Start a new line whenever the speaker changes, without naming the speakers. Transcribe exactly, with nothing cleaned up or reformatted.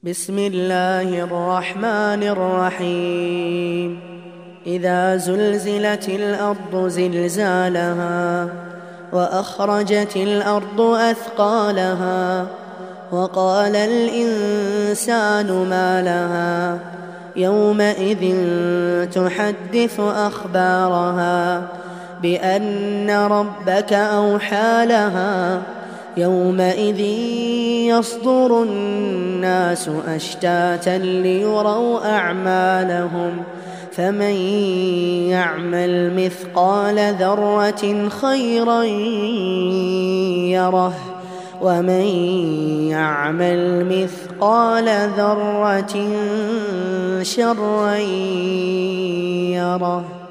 بسم الله الرحمن الرحيم. إذا زلزلت الأرض زلزالها وأخرجت الأرض أثقالها وقال الإنسان ما لها يومئذ تحدث أخبارها بأن ربك أوحى لها يومئذ يصدر الناس أشتاتا ليروا أعمالهم فمن يعمل مثقال ذرة خيرا يره ومن يعمل مثقال ذرة شرا يره.